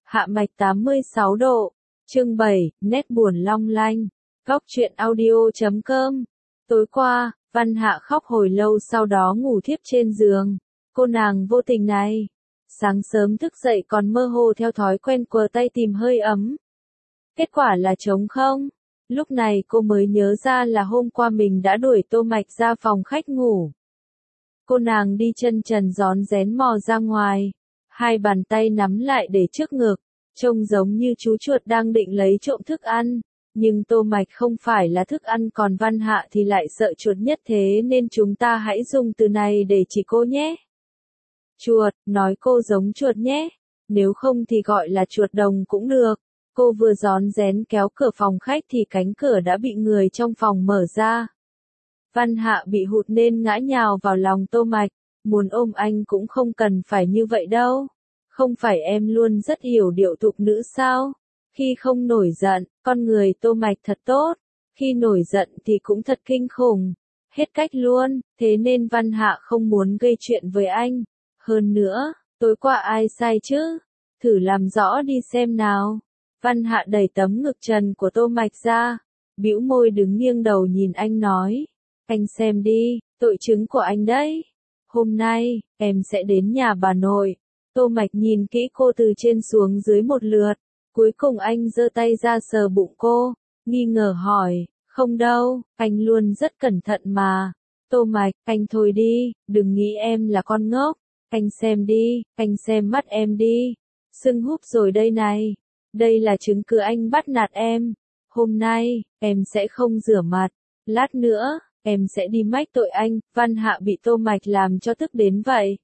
Hạ mạch 86 độ. Chương 7, nét buồn long lanh. Góc truyện audio.com. Tối qua, Văn Hạ khóc hồi lâu sau đó ngủ thiếp trên giường. Cô nàng vô tình này. Sáng sớm thức dậy còn mơ hồ theo thói quen quờ tay tìm hơi ấm. Kết quả là trống không. Lúc này cô mới nhớ ra là hôm qua mình đã đuổi Tô Mạch ra phòng khách ngủ. Cô nàng đi chân trần rón rén mò ra ngoài. Hai bàn tay nắm lại để trước ngực, trông giống như chú chuột đang định lấy trộm thức ăn. Nhưng Tô Mạch không phải là thức ăn, còn Văn Hạ thì lại sợ chuột nhất, thế nên chúng ta hãy dùng từ này để chỉ cô nhé. Chuột, nói cô giống chuột nhé. Nếu không thì gọi là chuột đồng cũng được. Cô vừa rón rén kéo cửa phòng khách thì cánh cửa đã bị người trong phòng mở ra. Văn Hạ bị hụt nên ngã nhào vào lòng Tô Mạch. Muốn ôm anh cũng không cần phải như vậy đâu. Không phải em luôn rất hiểu điệu thục nữ sao? Khi không nổi giận, con người Tô Mạch thật tốt. Khi nổi giận thì cũng thật kinh khủng. Hết cách luôn, thế nên Văn Hạ không muốn gây chuyện với anh. Hơn nữa, tối qua ai sai chứ? Thử làm rõ đi xem nào. Văn Hạ đẩy tấm ngực trần của Tô Mạch ra. Bĩu môi đứng nghiêng đầu nhìn anh nói. Anh xem đi, tội chứng của anh đấy. Hôm nay, em sẽ đến nhà bà nội. Tô Mạch nhìn kỹ cô từ trên xuống dưới một lượt. Cuối cùng anh giơ tay ra sờ bụng cô. Nghi ngờ hỏi, không đâu, anh luôn rất cẩn thận mà. Tô Mạch, anh thôi đi, đừng nghĩ em là con ngốc. Anh xem đi, anh xem mắt em đi. Sưng húp rồi đây này. Đây là chứng cứ anh bắt nạt em. Hôm nay, em sẽ không rửa mặt. Lát nữa, em sẽ đi mách tội anh. Văn Hạ bị Tô Mạch làm cho tức đến vậy.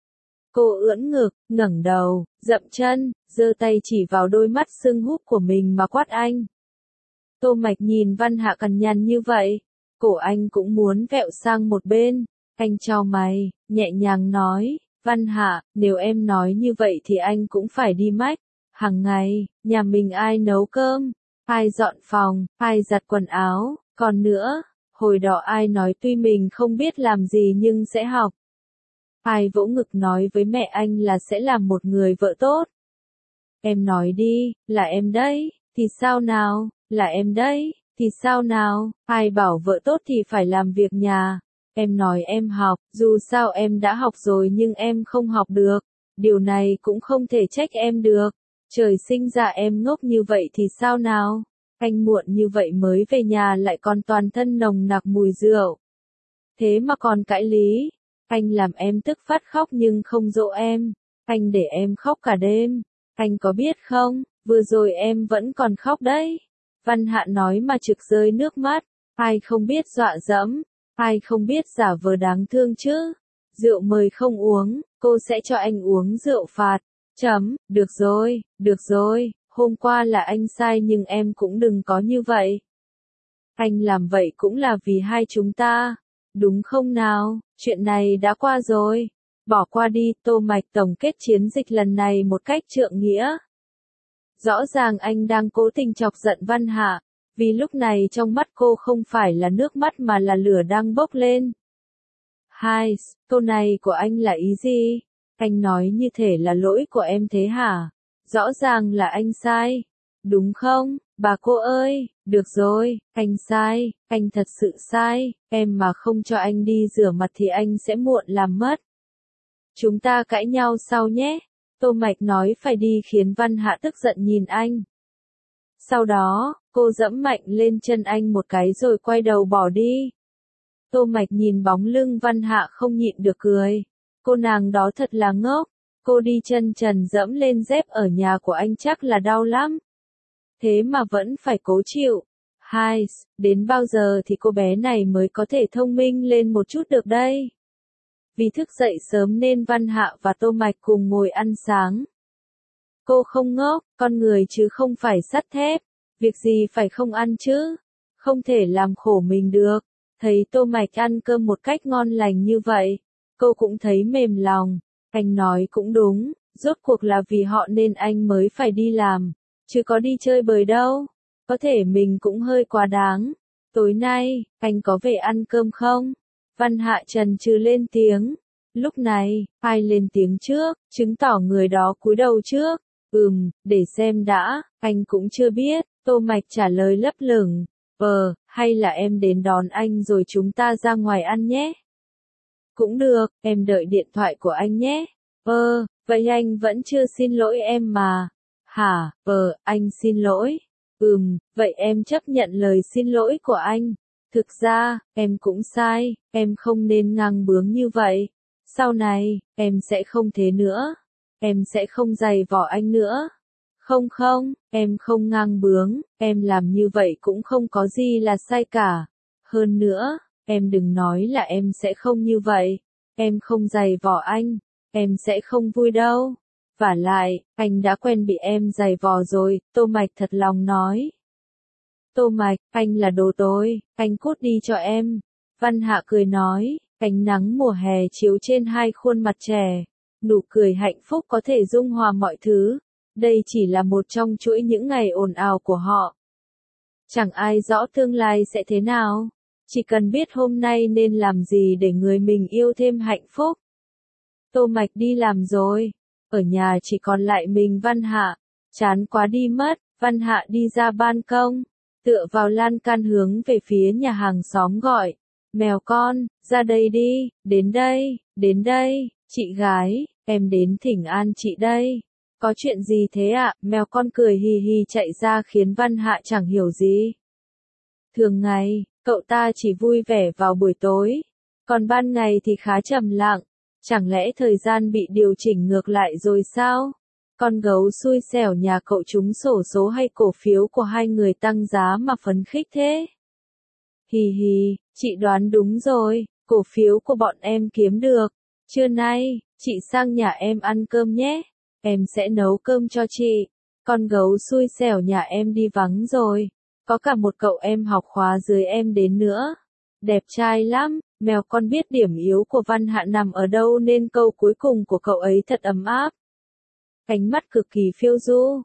Cô ưỡn ngực, ngẩng đầu, dậm chân, giơ tay chỉ vào đôi mắt sưng húp của mình mà quát anh. Tô Mạch nhìn Văn Hạ cằn nhằn như vậy, cổ anh cũng muốn vẹo sang một bên. Anh chau mày, nhẹ nhàng nói, Văn Hạ, nếu em nói như vậy thì anh cũng phải đi mách. Hàng ngày, nhà mình ai nấu cơm, ai dọn phòng, ai giặt quần áo, còn nữa, hồi đó ai nói tuy mình không biết làm gì nhưng sẽ học. Ai vỗ ngực nói với mẹ anh là sẽ làm một người vợ tốt. Em nói đi, là em đấy, thì sao nào, là em đấy, thì sao nào, ai bảo vợ tốt thì phải làm việc nhà. Em nói em học, dù sao em đã học rồi nhưng em không học được. Điều này cũng không thể trách em được. Trời sinh ra em ngốc như vậy thì sao nào? Anh muộn như vậy mới về nhà lại còn toàn thân nồng nặc mùi rượu. Thế mà còn cãi lý. Anh làm em tức phát khóc nhưng không dỗ em. Anh để em khóc cả đêm. Anh có biết không, vừa rồi em vẫn còn khóc đấy. Văn Hạ nói mà trực rơi nước mắt. Ai không biết dọa dẫm. Ai không biết giả vờ đáng thương chứ. Rượu mời không uống, cô sẽ cho anh uống rượu phạt. Được rồi, hôm qua là anh sai nhưng em cũng đừng có như vậy. Anh làm vậy cũng là vì hai chúng ta, đúng không nào, chuyện này đã qua rồi. Bỏ qua đi, Tô Mạch tổng kết chiến dịch lần này một cách trượng nghĩa. Rõ ràng anh đang cố tình chọc giận Văn Hạ, vì lúc này trong mắt cô không phải là nước mắt mà là lửa đang bốc lên. Hai, câu này của anh là ý gì? Anh nói như thể là lỗi của em thế hả? Rõ ràng là anh sai. Đúng không, bà cô ơi? Được rồi, anh sai, anh thật sự sai. Em mà không cho anh đi rửa mặt thì anh sẽ muộn làm mất. Chúng ta cãi nhau sau nhé. Tô Mạch nói phải đi khiến Văn Hạ tức giận nhìn anh. Sau đó, cô giẫm mạnh lên chân anh một cái rồi quay đầu bỏ đi. Tô Mạch nhìn bóng lưng Văn Hạ không nhịn được cười. Cô nàng đó thật là ngốc. Cô đi chân trần dẫm lên dép ở nhà của anh chắc là đau lắm. Thế mà vẫn phải cố chịu. Hai, đến bao giờ thì cô bé này mới có thể thông minh lên một chút được đây? Vì thức dậy sớm nên Văn Hạ và Tô Mạch cùng ngồi ăn sáng. Cô không ngốc, con người chứ không phải sắt thép. Việc gì phải không ăn chứ? Không thể làm khổ mình được. Thấy Tô Mạch ăn cơm một cách ngon lành như vậy, cô cũng thấy mềm lòng. Anh nói cũng đúng, rốt cuộc là vì họ nên anh mới phải đi làm, chứ có đi chơi bời đâu. Có thể mình cũng hơi quá đáng. Tối nay, anh có về ăn cơm không? Văn Hạ chần chừ lên tiếng. Lúc này, ai lên tiếng trước, chứng tỏ người đó cúi đầu trước. Để xem đã, anh cũng chưa biết, Tô Mạch trả lời lấp lửng. Hay là em đến đón anh rồi chúng ta ra ngoài ăn nhé? Cũng được, em đợi điện thoại của anh nhé. Vậy anh vẫn chưa xin lỗi em mà. Hả, anh xin lỗi. Vậy em chấp nhận lời xin lỗi của anh. Thực ra, em cũng sai, em không nên ngang bướng như vậy. Sau này, em sẽ không thế nữa. Em sẽ không giày vò anh nữa. Không, em không ngang bướng, em làm như vậy cũng không có gì là sai cả. Hơn nữa, em đừng nói là em sẽ không như vậy. Em không giày vò anh, em sẽ không vui đâu. Vả lại, anh đã quen bị em giày vò rồi, Tô Mạch thật lòng nói. Tô Mạch, anh là đồ tối, anh cút đi cho em. Văn Hạ cười nói, ánh nắng mùa hè chiếu trên hai khuôn mặt trẻ. Nụ cười hạnh phúc có thể dung hòa mọi thứ. Đây chỉ là một trong chuỗi những ngày ồn ào của họ. Chẳng ai rõ tương lai sẽ thế nào. Chỉ cần biết hôm nay nên làm gì để người mình yêu thêm hạnh phúc. Tô Mạch đi làm rồi. Ở nhà chỉ còn lại mình Văn Hạ. Chán quá đi mất, Văn Hạ đi ra ban công. Tựa vào lan can hướng về phía nhà hàng xóm gọi. Mèo con, ra đây đi, đến đây, chị gái, em đến thỉnh an chị đây. Có chuyện gì thế ạ? Mèo con cười hì hì chạy ra khiến Văn Hạ chẳng hiểu gì. Thường ngày, cậu ta chỉ vui vẻ vào buổi tối. Còn ban ngày thì khá trầm lặng. Chẳng lẽ thời gian bị điều chỉnh ngược lại rồi sao? Con gấu xui xẻo nhà cậu trúng xổ số hay cổ phiếu của hai người tăng giá mà phấn khích thế? Hì hì, chị đoán đúng rồi, cổ phiếu của bọn em kiếm được. Trưa nay, chị sang nhà em ăn cơm nhé. Em sẽ nấu cơm cho chị. Con gấu xui xẻo nhà em đi vắng rồi. Có cả một cậu em học khóa dưới em đến nữa. Đẹp trai lắm, mèo con biết điểm yếu của Văn Hạ nằm ở đâu nên câu cuối cùng của cậu ấy thật ấm áp. Ánh mắt cực kỳ phiêu du.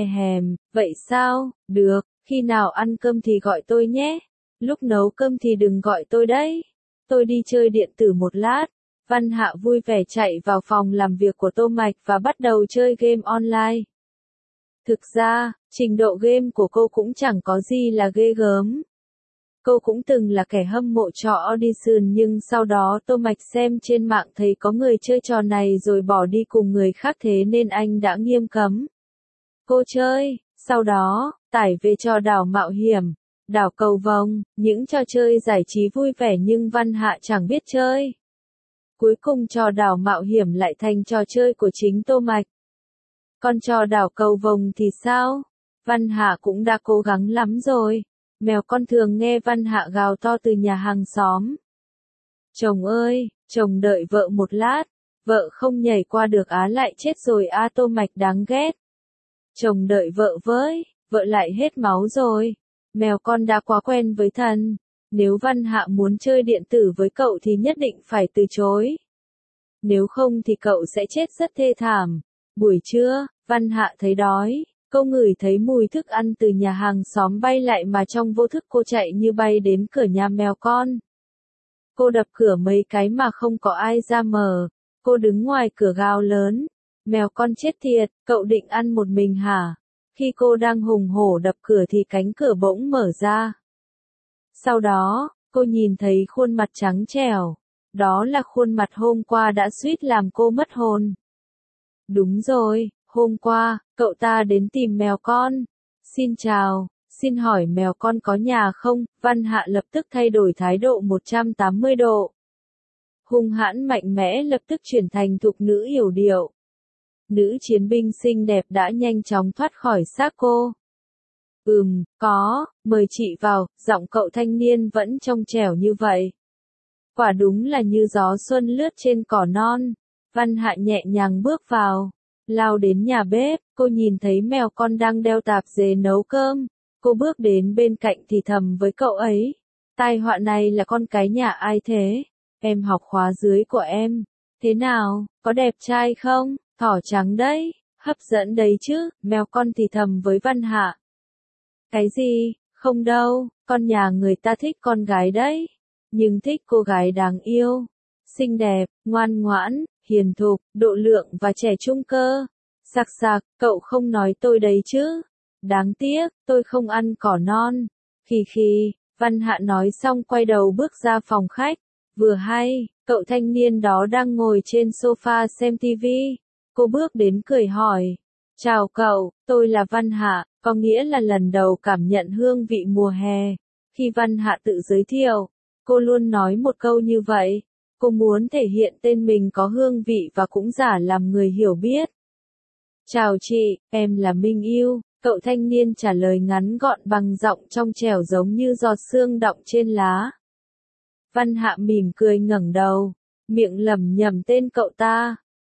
Vậy sao? Được, khi nào ăn cơm thì gọi tôi nhé. Lúc nấu cơm thì đừng gọi tôi đấy. Tôi đi chơi điện tử một lát. Văn Hạ vui vẻ chạy vào phòng làm việc của Tô Mạch và bắt đầu chơi game online. Thực ra, trình độ game của cô cũng chẳng có gì là ghê gớm. Cô cũng từng là kẻ hâm mộ trò Audition nhưng sau đó Tô Mạch xem trên mạng thấy có người chơi trò này rồi bỏ đi cùng người khác thế nên anh đã nghiêm cấm. Cô chơi, sau đó, tải về trò đảo mạo hiểm, đảo cầu vồng, những trò chơi giải trí vui vẻ nhưng Văn Hạ chẳng biết chơi. Cuối cùng trò đảo mạo hiểm lại thành trò chơi của chính Tô Mạch. Còn trò đảo cầu vồng thì sao? Văn Hạ cũng đã cố gắng lắm rồi. Mèo con thường nghe Văn Hạ gào to từ nhà hàng xóm. Chồng ơi, chồng đợi vợ một lát. Vợ không nhảy qua được á lại chết rồi á Tô Mạch đáng ghét. Chồng đợi vợ với, vợ lại hết máu rồi. Mèo con đã quá quen với thần. Nếu Văn Hạ muốn chơi điện tử với cậu thì nhất định phải từ chối. Nếu không thì cậu sẽ chết rất thê thảm. Buổi trưa, Văn Hạ thấy đói. Cô ngửi thấy mùi thức ăn từ nhà hàng xóm bay lại mà trong vô thức cô chạy như bay đến cửa nhà mèo con. Cô đập cửa mấy cái mà không có ai ra mở. Cô đứng ngoài cửa gào lớn. Mèo con chết tiệt, cậu định ăn một mình hả? Khi cô đang hùng hổ đập cửa thì cánh cửa bỗng mở ra. Sau đó, cô nhìn thấy khuôn mặt trắng trẻo. Đó là khuôn mặt hôm qua đã suýt làm cô mất hồn. Đúng rồi, hôm qua, cậu ta đến tìm mèo con. Xin chào, xin hỏi mèo con có nhà không? Văn Hạ lập tức thay đổi thái độ 180 độ. Hung hãn mạnh mẽ lập tức chuyển thành thục nữ yểu điệu. Nữ chiến binh xinh đẹp đã nhanh chóng thoát khỏi xác cô. Có, mời chị vào, giọng cậu thanh niên vẫn trong trẻo như vậy. Quả đúng là như gió xuân lướt trên cỏ non. Văn Hạ nhẹ nhàng bước vào, lao đến nhà bếp, cô nhìn thấy mèo con đang đeo tạp dề nấu cơm. Cô bước đến bên cạnh thì thầm với cậu ấy. Tai họa này là con cái nhà ai thế? Em học khóa dưới của em. Thế nào, có đẹp trai không? Thỏ trắng đấy, hấp dẫn đấy chứ, mèo con thì thầm với Văn Hạ. Cái gì, không đâu, con nhà người ta thích con gái đấy. Nhưng thích cô gái đáng yêu, xinh đẹp, ngoan ngoãn, hiền thục, độ lượng và trẻ trung cơ. Sặc sặc, cậu không nói tôi đấy chứ. Đáng tiếc, tôi không ăn cỏ non. Khì khì, Văn Hạ nói xong quay đầu bước ra phòng khách. Vừa hay, cậu thanh niên đó đang ngồi trên sofa xem tivi. Cô bước đến cười hỏi. Chào cậu, tôi là Văn Hạ, có nghĩa là lần đầu cảm nhận hương vị mùa hè. Khi Văn Hạ tự giới thiệu, cô luôn nói một câu như vậy. Cô muốn thể hiện tên mình có hương vị và cũng giả làm người hiểu biết. Chào chị, em là Minh Yêu, cậu thanh niên trả lời ngắn gọn bằng giọng trong trẻo giống như giọt sương đọng trên lá. Văn Hạ mỉm cười ngẩng đầu, miệng lẩm nhẩm tên cậu ta.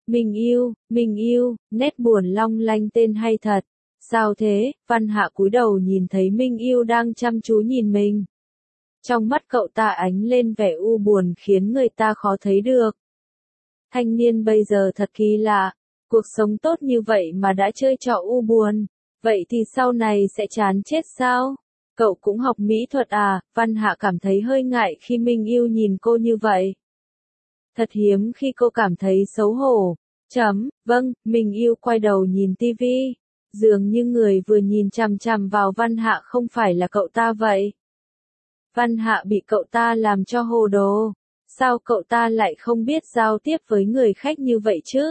Minh Yêu, nét buồn long lanh tên hay thật. Sao thế? Văn Hạ cúi đầu nhìn thấy Minh Yêu đang chăm chú nhìn mình. Trong mắt cậu ta ánh lên vẻ u buồn khiến người ta khó thấy được. Thanh niên bây giờ thật kỳ lạ, cuộc sống tốt như vậy mà đã chơi trò u buồn, vậy thì sau này sẽ chán chết sao? Cậu cũng học mỹ thuật à? Văn Hạ cảm thấy hơi ngại khi Minh Yêu nhìn cô như vậy. Thật hiếm khi cô cảm thấy xấu hổ. Vâng, Minh Yêu quay đầu nhìn tivi, dường như người vừa nhìn chằm chằm vào Văn Hạ không phải là cậu ta vậy. Văn Hạ bị cậu ta làm cho hồ đồ. Sao cậu ta lại không biết giao tiếp với người khách như vậy chứ?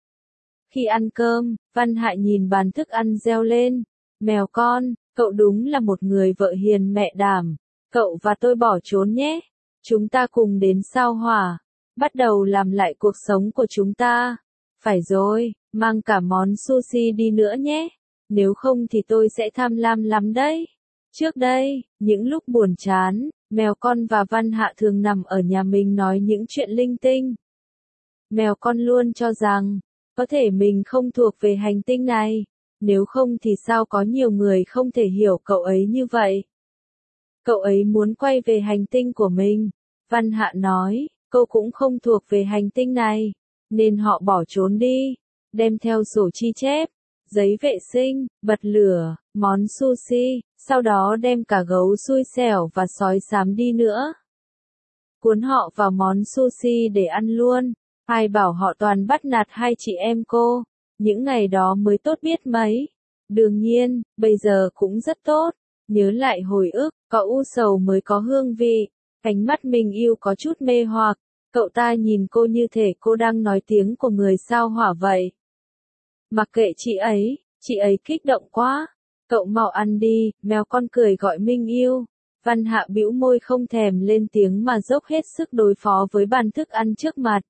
Khi ăn cơm, Văn Hạ nhìn bàn thức ăn reo lên. Mèo con, cậu đúng là một người vợ hiền mẹ đảm. Cậu và tôi bỏ trốn nhé. Chúng ta cùng đến sao Hỏa. Bắt đầu làm lại cuộc sống của chúng ta. Phải rồi, mang cả món sushi đi nữa nhé. Nếu không thì tôi sẽ tham lam lắm đấy. Trước đây, những lúc buồn chán, mèo con và Văn Hạ thường nằm ở nhà mình nói những chuyện linh tinh. Mèo con luôn cho rằng, có thể mình không thuộc về hành tinh này, nếu không thì sao có nhiều người không thể hiểu cậu ấy như vậy. Cậu ấy muốn quay về hành tinh của mình. Văn Hạ nói, cô cũng không thuộc về hành tinh này, nên họ bỏ trốn đi, đem theo sổ chi chép, giấy vệ sinh, bật lửa, món sushi, sau đó đem cả gấu xui xẻo và sói xám đi nữa. Cuốn họ vào món sushi để ăn luôn. Ai bảo họ toàn bắt nạt hai chị em cô. Những ngày đó mới tốt biết mấy. Đương nhiên, bây giờ cũng rất tốt. Nhớ lại hồi ức, có u sầu mới có hương vị. Ánh mắt Minh Yêu có chút mê hoặc. Cậu ta nhìn cô như thể cô đang nói tiếng của người sao Hỏa vậy. Mặc kệ chị ấy kích động quá. Cậu mau ăn đi, mèo con cười gọi Minh Yêu. Văn Hạ bĩu môi không thèm lên tiếng mà dốc hết sức đối phó với bàn thức ăn trước mặt.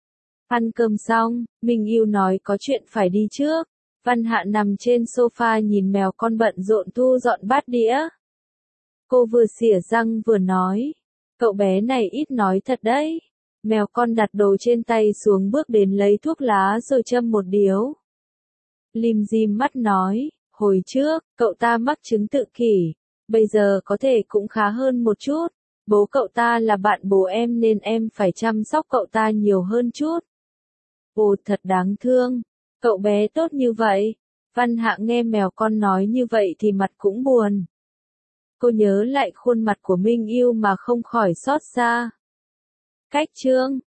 Ăn cơm xong, Minh Yêu nói có chuyện phải đi trước. Văn Hạ nằm trên sofa nhìn mèo con bận rộn thu dọn bát đĩa. Cô vừa xỉa răng vừa nói. Cậu bé này ít nói thật đấy. Mèo con đặt đồ trên tay xuống bước đến lấy thuốc lá rồi châm một điếu. Lim dim mắt nói, hồi trước, cậu ta mắc chứng tự kỷ. Bây giờ có thể cũng khá hơn một chút. Bố cậu ta là bạn bố em nên em phải chăm sóc cậu ta nhiều hơn chút. Ồ thật đáng thương. Cậu bé tốt như vậy. Văn Hạ nghe mèo con nói như vậy thì mặt cũng buồn. Cô nhớ lại khuôn mặt của Minh Yêu mà không khỏi xót xa. Cách chương